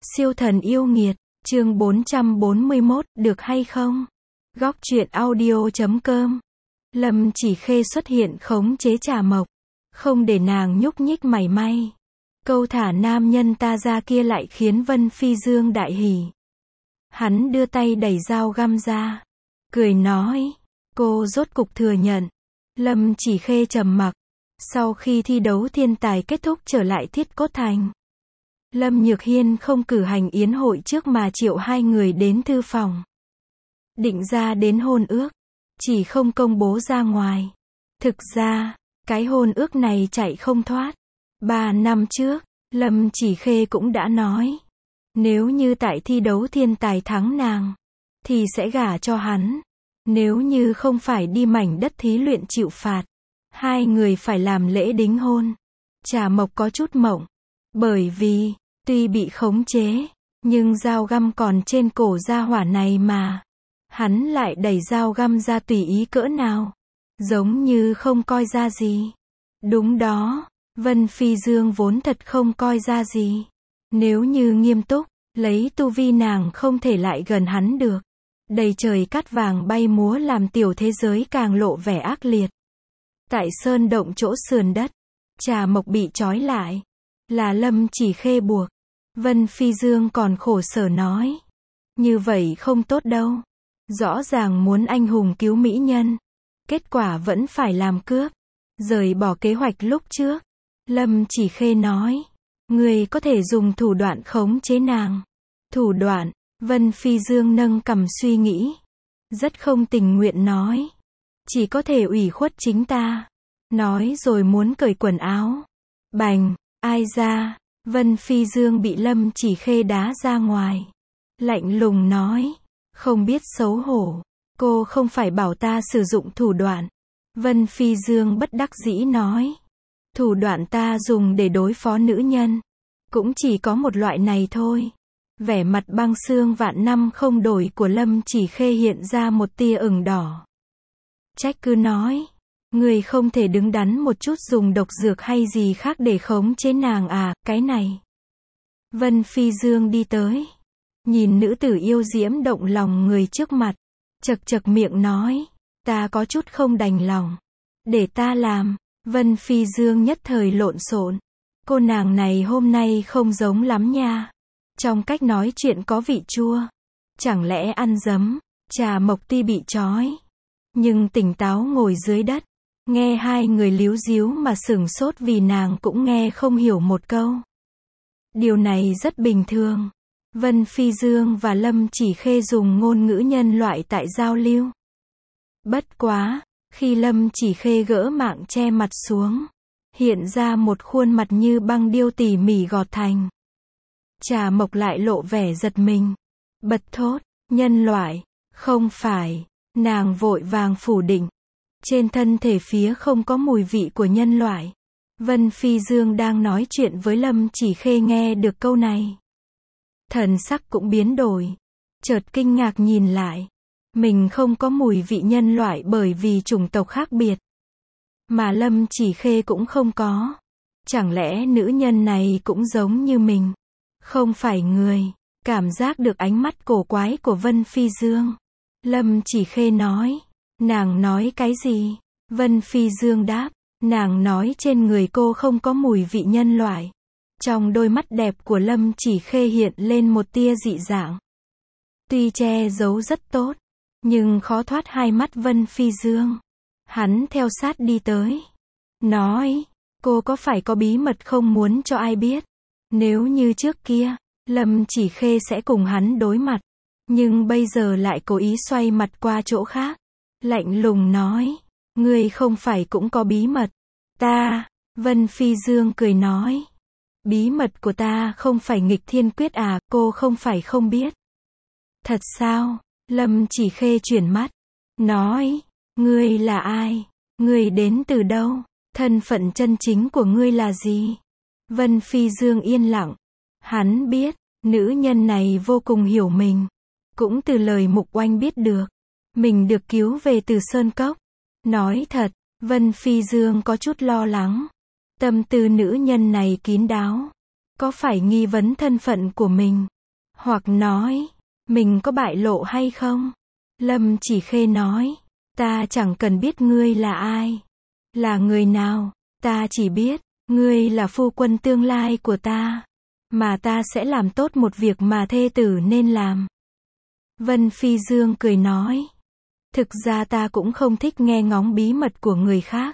Siêu thần yêu nghiệt, chương 441, được hay không? Góc truyện audio.com. Lâm Chỉ Khê xuất hiện khống chế Trà Mộc, không để nàng nhúc nhích mảy may. Câu thả nam nhân ta ra kia lại khiến Vân Phi Dương đại hỉ. Hắn đưa tay đẩy dao găm ra, cười nói, cô rốt cục thừa nhận. Lâm Chỉ Khê trầm mặc. Sau khi thi đấu thiên tài kết thúc trở lại Thiết Cốt Thành, Lâm Nhược Hiên không cử hành yến hội trước mà triệu hai người đến thư phòng. Định ra đến hôn ước, chỉ không công bố ra ngoài. Thực ra, cái hôn ước này chạy không thoát. 3 năm trước, Lâm Chỉ Khê cũng đã nói, nếu như tại thi đấu thiên tài thắng nàng, thì sẽ gả cho hắn. Nếu như không phải đi mảnh đất thí luyện chịu phạt, hai người phải làm lễ đính hôn. Trà Mộc có chút mộng, bởi vì, tuy bị khống chế, nhưng dao găm còn trên cổ gia hỏa này mà. Hắn lại đẩy dao găm ra tùy ý cỡ nào, giống như không coi ra gì. Đúng đó, Vân Phi Dương vốn thật không coi ra gì. Nếu như nghiêm túc, lấy tu vi nàng không thể lại gần hắn được. Đầy trời cát vàng bay múa làm tiểu thế giới càng lộ vẻ ác liệt. Tại sơn động chỗ sườn đất, Trà Mộc bị trói lại, là Lâm Chỉ Khê buộc. Vân Phi Dương còn khổ sở nói, như vậy không tốt đâu. Rõ ràng muốn anh hùng cứu mỹ nhân, kết quả vẫn phải làm cướp, rời bỏ kế hoạch lúc trước. Lâm Chỉ Khê nói, người có thể dùng thủ đoạn khống chế nàng. Thủ đoạn? Vân Phi Dương nâng cằm suy nghĩ, rất không tình nguyện nói, chỉ có thể ủy khuất chính ta. Nói rồi muốn cởi quần áo. Bành, ai ra? Vân Phi Dương bị Lâm Chỉ Khê đá ra ngoài. Lạnh lùng nói, không biết xấu hổ, cô không phải bảo ta sử dụng thủ đoạn. Vân Phi Dương bất đắc dĩ nói, thủ đoạn ta dùng để đối phó nữ nhân, cũng chỉ có một loại này thôi. Vẻ mặt băng xương vạn năm không đổi của Lâm Chỉ Khê hiện ra một tia ửng đỏ. Trách cứ nói, người không thể đứng đắn một chút dùng độc dược hay gì khác để khống chế nàng à, cái này. Vân Phi Dương đi tới, nhìn nữ tử yêu diễm động lòng người trước mặt, chật chật miệng nói, ta có chút không đành lòng. Để ta làm. Vân Phi Dương nhất thời lộn xộn. Cô nàng này hôm nay không giống lắm nha. Trong cách nói chuyện có vị chua. Chẳng lẽ ăn dấm? Trà Mộc tuy bị trói, nhưng tỉnh táo ngồi dưới đất. Nghe hai người líu díu mà sửng sốt vì nàng cũng nghe không hiểu một câu. Điều này rất bình thường. Vân Phi Dương và Lâm Chỉ Khê dùng ngôn ngữ nhân loại tại giao lưu. Bất quá, khi Lâm Chỉ Khê gỡ mạng che mặt xuống, hiện ra một khuôn mặt như băng điêu tỉ mỉ gọt thành. Trà Mộc lại lộ vẻ giật mình, bật thốt, nhân loại, không phải. Nàng vội vàng phủ định, trên thân thể phía không có mùi vị của nhân loại. Vân Phi Dương đang nói chuyện với Lâm Chỉ Khê nghe được câu này, thần sắc cũng biến đổi, chợt kinh ngạc nhìn lại. Mình không có mùi vị nhân loại bởi vì chủng tộc khác biệt, mà Lâm Chỉ Khê cũng không có. Chẳng lẽ nữ nhân này cũng giống như mình, không phải người? Cảm giác được ánh mắt cổ quái của Vân Phi Dương, Lâm Chỉ Khê nói, nàng nói cái gì? Vân Phi Dương đáp, nàng nói trên người cô không có mùi vị nhân loại. Trong đôi mắt đẹp của Lâm Chỉ Khê hiện lên một tia dị dạng. Tuy che giấu rất tốt, nhưng khó thoát hai mắt Vân Phi Dương. Hắn theo sát đi tới, nói, cô có phải có bí mật không muốn cho ai biết? Nếu như trước kia, Lâm Chỉ Khê sẽ cùng hắn đối mặt, nhưng bây giờ lại cố ý xoay mặt qua chỗ khác. Lạnh lùng nói, ngươi không phải cũng có bí mật? Ta, Vân Phi Dương cười nói, bí mật của ta không phải nghịch thiên quyết à, cô không phải không biết. Thật sao? Lâm Chỉ Khê chuyển mắt, nói, ngươi là ai? Ngươi đến từ đâu? Thân phận chân chính của ngươi là gì? Vân Phi Dương yên lặng. Hắn biết, nữ nhân này vô cùng hiểu mình. Cũng từ lời Mục Oanh biết được, mình được cứu về từ Sơn Cốc. Nói thật, Vân Phi Dương có chút lo lắng. Tâm tư nữ nhân này kín đáo, có phải nghi vấn thân phận của mình? Hoặc nói, mình có bại lộ hay không? Lâm Chỉ Khê nói, ta chẳng cần biết ngươi là ai, là người nào, ta chỉ biết, ngươi là phu quân tương lai của ta, mà ta sẽ làm tốt một việc mà thê tử nên làm. Vân Phi Dương cười nói, thực ra ta cũng không thích nghe ngóng bí mật của người khác.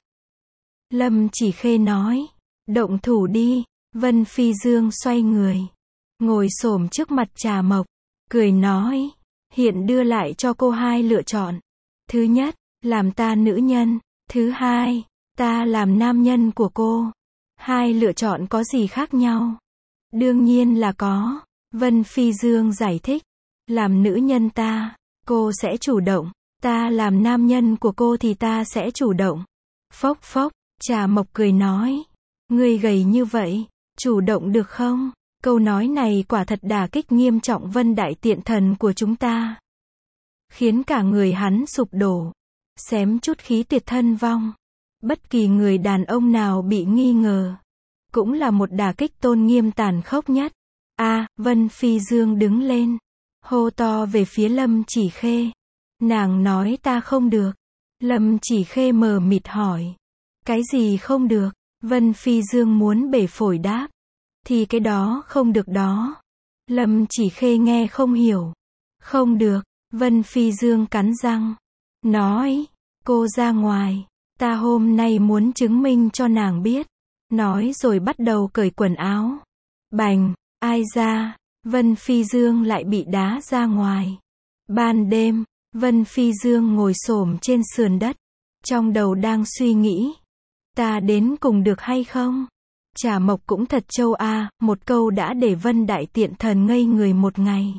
Lâm Chỉ Khê nói, động thủ đi. Vân Phi Dương xoay người, ngồi xổm trước mặt Trà Mộc, cười nói, hiện đưa lại cho cô hai lựa chọn. Thứ nhất, làm ta nữ nhân. Thứ hai, ta làm nam nhân của cô. Hai lựa chọn có gì khác nhau? Đương nhiên là có. Vân Phi Dương giải thích, làm nữ nhân ta, cô sẽ chủ động. Ta làm nam nhân của cô thì ta sẽ chủ động. Phốc phốc, Trà Mộc cười nói, ngươi gầy như vậy, chủ động được không? Câu nói này quả thật đả kích nghiêm trọng Vân Đại Tiện Thần của chúng ta, khiến cả người hắn sụp đổ, xém chút khí tuyệt thân vong. Bất kỳ người đàn ông nào bị nghi ngờ, cũng là một đả kích tôn nghiêm tàn khốc nhất. Vân Phi Dương đứng lên, hô to về phía Lâm Chỉ Khê. Nàng nói ta không được. Lâm Chỉ Khê mờ mịt hỏi, cái gì không được? Vân Phi Dương muốn bể phổi đáp, thì cái đó không được đó. Lâm Chỉ Khê nghe không hiểu. Không được. Vân Phi Dương cắn răng, nói, cô ra ngoài, ta hôm nay muốn chứng minh cho nàng biết. Nói rồi bắt đầu cởi quần áo. Bành, ai ra? Vân Phi Dương lại bị đá ra ngoài. Ban đêm, Vân Phi Dương ngồi xổm trên sườn đất, trong đầu đang suy nghĩ, ta đến cùng được hay không? Trà Mộc cũng thật trâu a, một câu đã để Vân Đại Tiện Thần ngây người một ngày,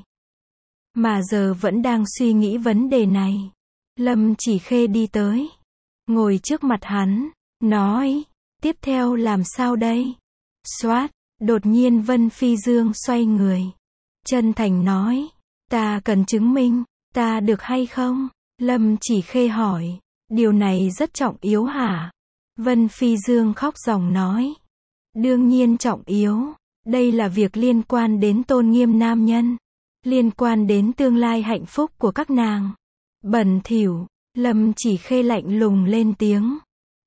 mà giờ vẫn đang suy nghĩ vấn đề này. Lâm Chỉ Khê đi tới, ngồi trước mặt hắn, nói, tiếp theo làm sao đây? Xoát, đột nhiên Vân Phi Dương xoay người, chân thành nói, ta cần chứng minh, ta được hay không? Lâm Chỉ Khê hỏi, điều này rất trọng yếu hả? Vân Phi Dương khóc ròng nói, đương nhiên trọng yếu, đây là việc liên quan đến tôn nghiêm nam nhân, liên quan đến tương lai hạnh phúc của các nàng. Bẩn thỉu, Lâm Chỉ Khê lạnh lùng lên tiếng.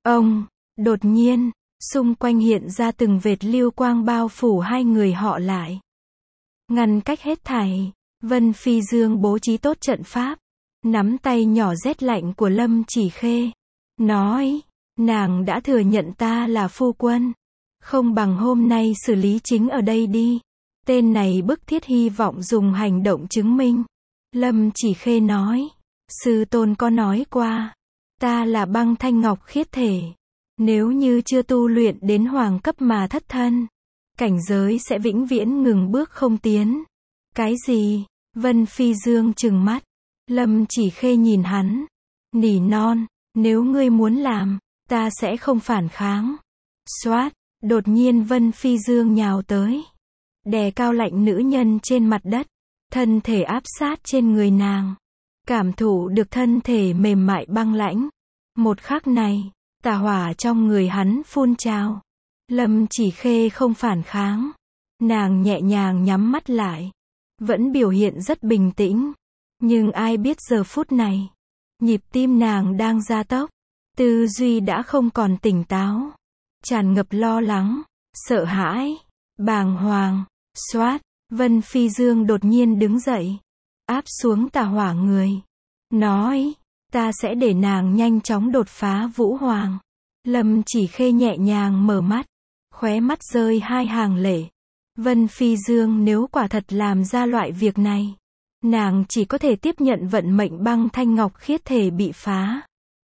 Đột nhiên, xung quanh hiện ra từng vệt lưu quang bao phủ hai người họ lại, ngăn cách hết thảy. Vân Phi Dương bố trí tốt trận pháp, nắm tay nhỏ rét lạnh của Lâm Chỉ Khê, nói, nàng đã thừa nhận ta là phu quân, không bằng hôm nay xử lý chính ở đây đi. Tên này bức thiết hy vọng dùng hành động chứng minh. Lâm Chỉ Khê nói, sư tôn có nói qua, ta là băng thanh ngọc khiết thể, nếu như chưa tu luyện đến hoàng cấp mà thất thân, cảnh giới sẽ vĩnh viễn ngừng bước không tiến. Cái gì? Vân Phi Dương trừng mắt. Lâm Chỉ Khê nhìn hắn, nỉ non, nếu ngươi muốn làm, ta sẽ không phản kháng. Xoát, đột nhiên Vân Phi Dương nhào tới, đè cao lạnh nữ nhân trên mặt đất, thân thể áp sát trên người nàng, cảm thụ được thân thể mềm mại băng lãnh. Một khắc này, tà hỏa trong người hắn phun trào. Lâm Chỉ Khê không phản kháng, nàng nhẹ nhàng nhắm mắt lại, vẫn biểu hiện rất bình tĩnh, nhưng ai biết giờ phút này, nhịp tim nàng đang gia tốc, tư duy đã không còn tỉnh táo, tràn ngập lo lắng, sợ hãi, bàng hoàng. Xoát, Vân Phi Dương đột nhiên đứng dậy, áp xuống tà hỏa người, nói, ta sẽ để nàng nhanh chóng đột phá vũ hoàng. Lâm Chỉ Khê nhẹ nhàng mở mắt, khóe mắt rơi hai hàng lệ. Vân Phi Dương nếu quả thật làm ra loại việc này, nàng chỉ có thể tiếp nhận vận mệnh băng thanh ngọc khiết thể bị phá.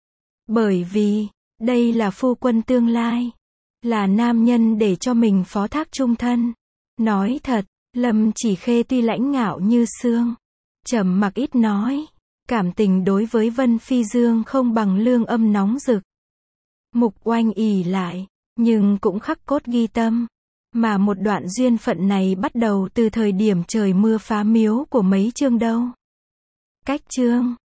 Bởi vì, đây là phu quân tương lai, là nam nhân để cho mình phó thác trung thân. Nói thật, Lâm Chỉ Khê tuy lãnh ngạo như xương, trầm mặc ít nói, cảm tình đối với Vân Phi Dương không bằng Lương Âm nóng rực. Mục Oanh ỷ lại, nhưng cũng khắc cốt ghi tâm. Mà một đoạn duyên phận này bắt đầu từ thời điểm trời mưa phá miếu của mấy chương đâu. Cách chương